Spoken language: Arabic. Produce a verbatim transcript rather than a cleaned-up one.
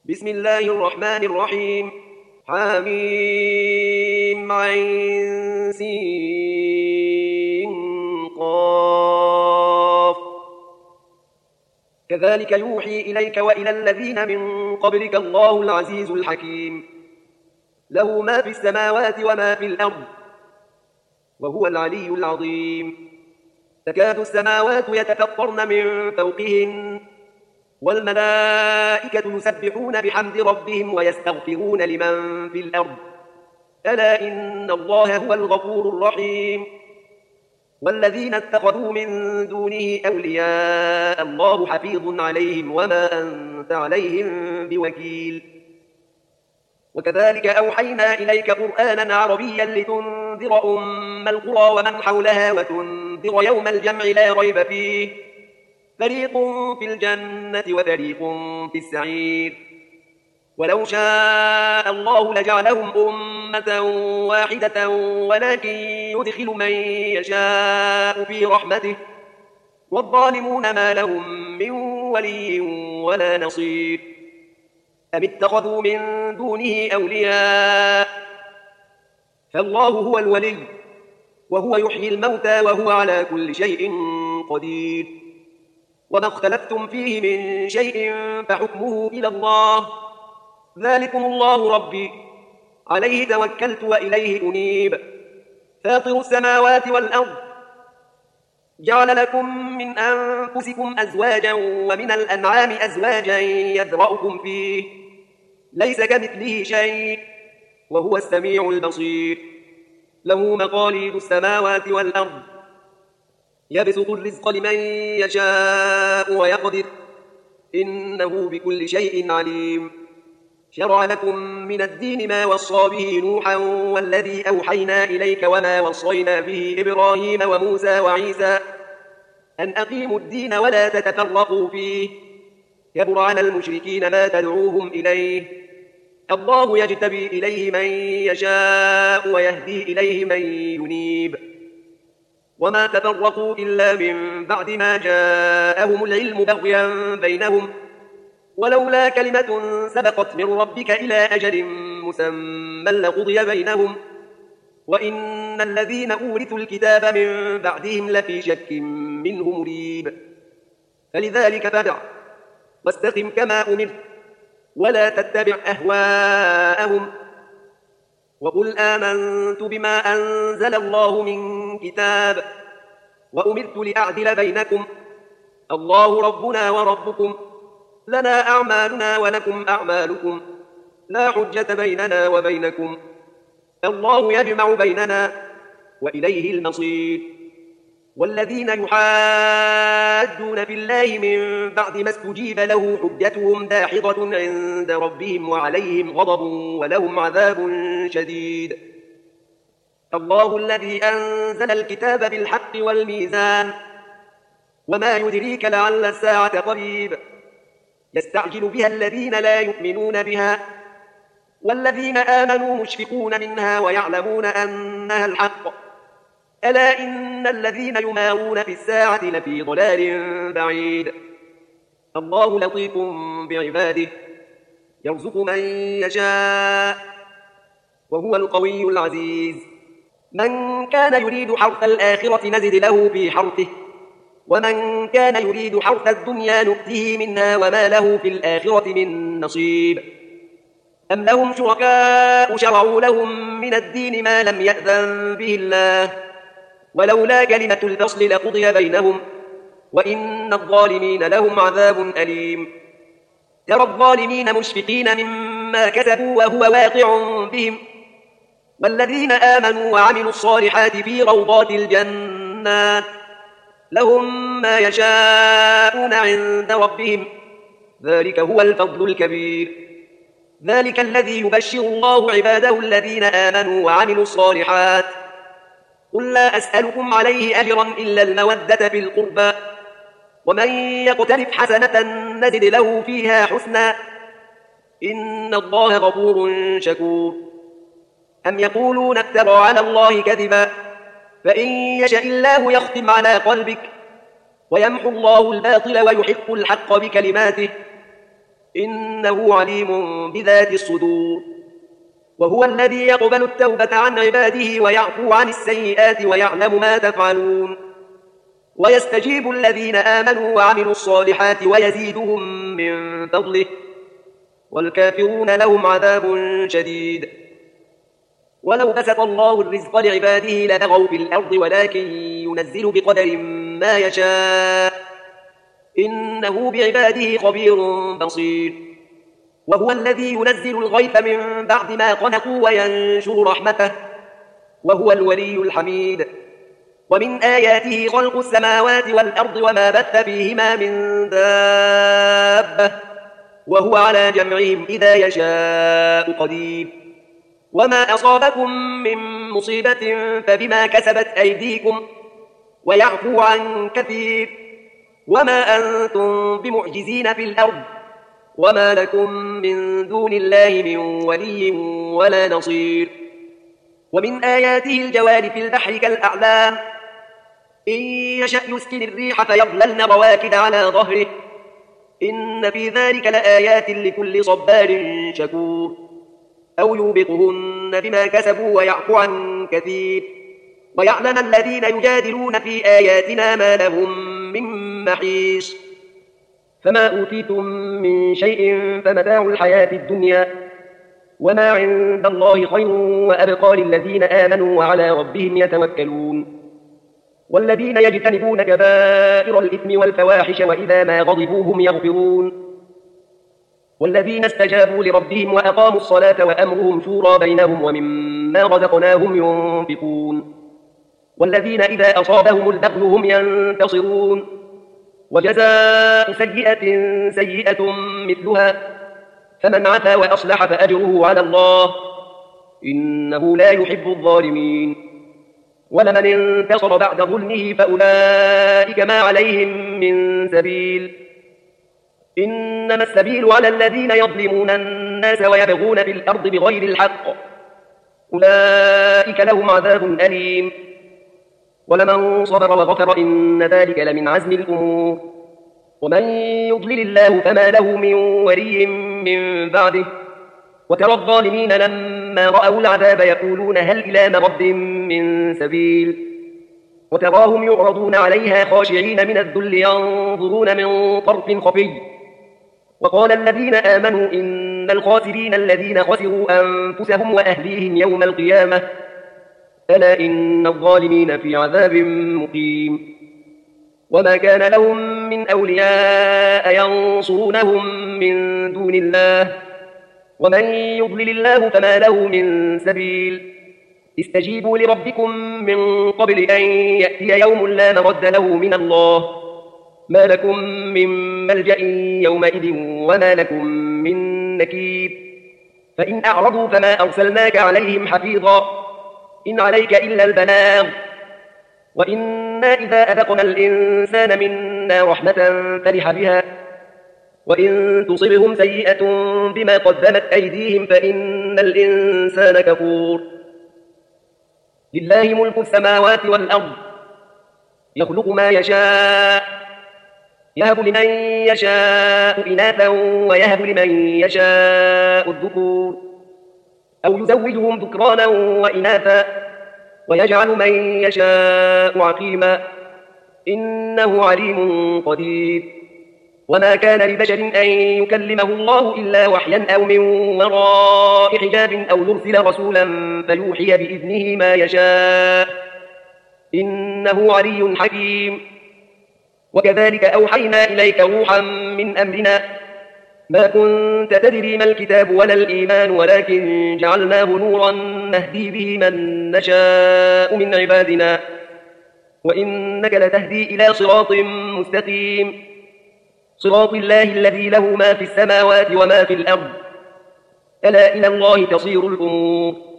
بسم الله الرحمن الرحيم. حميم عين سين قاف. كذلك يوحي إليك وإلى الذين من قبلك الله العزيز الحكيم، له ما في السماوات وما في الأرض وهو العلي العظيم. تكاد السماوات يتفطرن من فوقهن والملائكة يسبحون بحمد ربهم ويستغفرون لمن في الأرض ألا إن الله هو الغفور الرحيم. والذين اتخذوا من دونه أولياء الله حفيظ عليهم وما أنت عليهم بوكيل. وكذلك أوحينا إليك قرآنا عربيا لتنذر أم القرى ومن حولها وتنذر يوم الجمع لا ريب فيه، فريق في الجنة وفريق في السعير. ولو شاء الله لجعلهم أمة واحدة ولكن يدخل من يشاء في رحمته، والظالمون ما لهم من ولي ولا نصير. أم اتخذوا من دونه أولياء، فالله هو الولي وهو يحيي الموتى وهو على كل شيء قدير. وما اختلفتم فيه من شيء فحكمه إلى الله، ذلكم الله ربي عليه توكلت وإليه أنيب. فاطر السماوات والأرض جعل لكم من أنفسكم أزواجا ومن الأنعام أزواجا يذرأكم فيه، ليس كمثله شيء وهو السميع البصير. له مقاليد السماوات والأرض يبسط الرزق لمن يشاء ويقدر إنه بكل شيء عليم. شرع لكم من الدين ما وصى به نوحا والذي أوحينا إليك وما وصينا به إبراهيم وموسى وعيسى أن أقيموا الدين ولا تتفرقوا فيه، كبر على المشركين ما تدعوهم إليه. الله يجتبي إليه من يشاء ويهدي إليه من ينيب. وما تفرقوا إلا من بعد ما جاءهم العلم بغيا بينهم، ولولا كلمة سبقت من ربك إلى أجل مسمى لقضي بينهم، وإن الذين أورثوا الكتاب من بعدهم لفي شك منه مريب. فلذلك فادع واستقم كما أمرت ولا تتبع أهواءهم، وقل آمنت بما أنزل الله من كتاب وأمرت لأعدل بينكم، الله ربنا وربكم لنا أعمالنا ولكم أعمالكم لا حجة بيننا وبينكم، الله يجمع بيننا وإليه المصير. والذين يحاجون في الله من بعد ما استجيب له حجتهم داحضة عند ربهم وعليهم غضب ولهم عذاب شديد. الله الذي أنزل الكتاب بالحق والميزان، وما يدريك لعل الساعة قريب، يستعجل بها الذين لا يؤمنون بها، والذين آمنوا مشفقون منها ويعلمون أنها الحق، ألا إن الذين يمارون في الساعة لفي ضلال بعيد. الله لطيف بعباده يرزق من يشاء وهو القوي العزيز. من كان يريد حرث الآخرة نزد له في حرثه، ومن كان يريد حرث الدنيا نؤته منها وما له في الآخرة من نصيب. أم لهم شركاء شرعوا لهم من الدين ما لم يأذن به الله، ولولا كلمة الفصل لقضي بينهم وإن الظالمين لهم عذاب أليم. ترى الظالمين مشفقين مما كسبوا وهو واقع بهم، والذين آمنوا وعملوا الصالحات في روضات الجنات لهم ما يشاءون عند ربهم، ذلك هو الفضل الكبير. ذلك الذي يبشر الله عباده الذين آمنوا وعملوا الصالحات. قل لا أسألكم عليه أجرا إلا المودة في القربى، ومن يقترف حسنة نزد له فيها حسنا، إن الله غفور شكور. أم يقولون افترى على الله كذبا، فإن يشاء الله يختم على قلبك ويمحو الله الباطل ويحق الحق بكلماته، إنه عليم بذات الصدور. وهو الذي يقبل التوبة عن عباده ويعفو عن السيئات ويعلم ما تفعلون. ويستجيب الذين آمنوا وعملوا الصالحات ويزيدهم من فضله، والكافرون لهم عذاب شديد. ولو بسط الله الرزق لعباده لبغوا في الأرض ولكن ينزل بقدر ما يشاء، إنه بعباده خبير بصير. وهو الذي ينزل الغيث من بعد ما قنطوا وينشر رحمته، وهو الولي الحميد. ومن آياته خلق السماوات والأرض وما بث فيهما من دابة، وهو على جمعهم إذا يشاء قدير. وما أصابكم من مصيبة فبما كسبت أيديكم ويعفو عن كثير. وما أنتم بمعجزين في الأرض، وما لكم من دون الله من ولي ولا نصير. ومن آياته الجوار في البحر كالأعلام، إن يشأ يسكن الريح فيظللن رواكد على ظهره، إن في ذلك لآيات لكل صبار شكور. أو يوبقهن بما كسبوا ويعفو عن كثير. ويعلم الذين يجادلون في آياتنا ما لهم من محيص. فما أوتيتم من شيء فمتاع الحياة الدنيا، وما عند الله خير وأبقى للذين آمنوا وعلى ربهم يتوكلون. والذين يجتنبون كبائر الإثم والفواحش وإذا ما غضبوا هم يغفرون. والذين استجابوا لربهم وأقاموا الصلاة وأمرهم شورى بينهم ومما رزقناهم ينفقون. والذين إذا أصابهم البغي هم ينتصرون. وجزاء سيئة سيئة مثلها، فمن عفا وأصلح فأجره على الله، إنه لا يحب الظالمين. ولمن انتصر بعد ظلمه فأولئك ما عليهم من سبيل. إنما السبيل على الذين يظلمون الناس ويبغون في الأرض بغير الحق، أولئك لهم عذاب أليم. ولمن صبر وغفر إن ذلك لمن عزم الأمور. ومن يضلل الله فما له من ولي من بعده. وترى الظالمين لما رأوا العذاب يقولون هل إلى مرد من سبيل. وتراهم يعرضون عليها خاشعين من الذل ينظرون من طرف خفي. وقال الذين آمنوا إن الخاسرين الذين خسروا أنفسهم وأهليهم يوم القيامة، ألا إن الظالمين في عذاب مقيم. وما كان لهم من أولياء ينصرونهم من دون الله، ومن يضلل الله فما له من سبيل. استجيبوا لربكم من قبل أن يأتي يوم لا مرد له من الله، ما لكم من ملجأ يومئذ وما لكم من نكير. فإن أعرضوا فما أرسلناك عليهم حفيظا، إن عليك إلا البلاغ. وإنا إذا أذقنا الإنسان منا رحمة فرح بها، وإن تصبهم سيئة بما قدمت أيديهم فإن الإنسان كفور. لله ملك السماوات والأرض، يخلق ما يشاء، يهب لمن يشاء إناثا ويهب لمن يشاء الذكور، أو يزوجهم ذكرانا وإناثا ويجعل من يشاء عقيما، إنه عليم قدير. وما كان لبشر أن يكلمه الله إلا وحيا أو من وراء حجاب أو يرسل رسولا فيوحي بإذنه ما يشاء، إنه علي حكيم. وكذلك أوحينا إليك روحا من أمرنا، ما كنت تدري ما الكتاب ولا الإيمان ولكن جعلناه نورا نهدي به من نشاء من عبادنا، وإنك لتهدي إلى صراط مستقيم، صراط الله الذي له ما في السماوات وما في الأرض، ألا إلى الله تصير الأمور.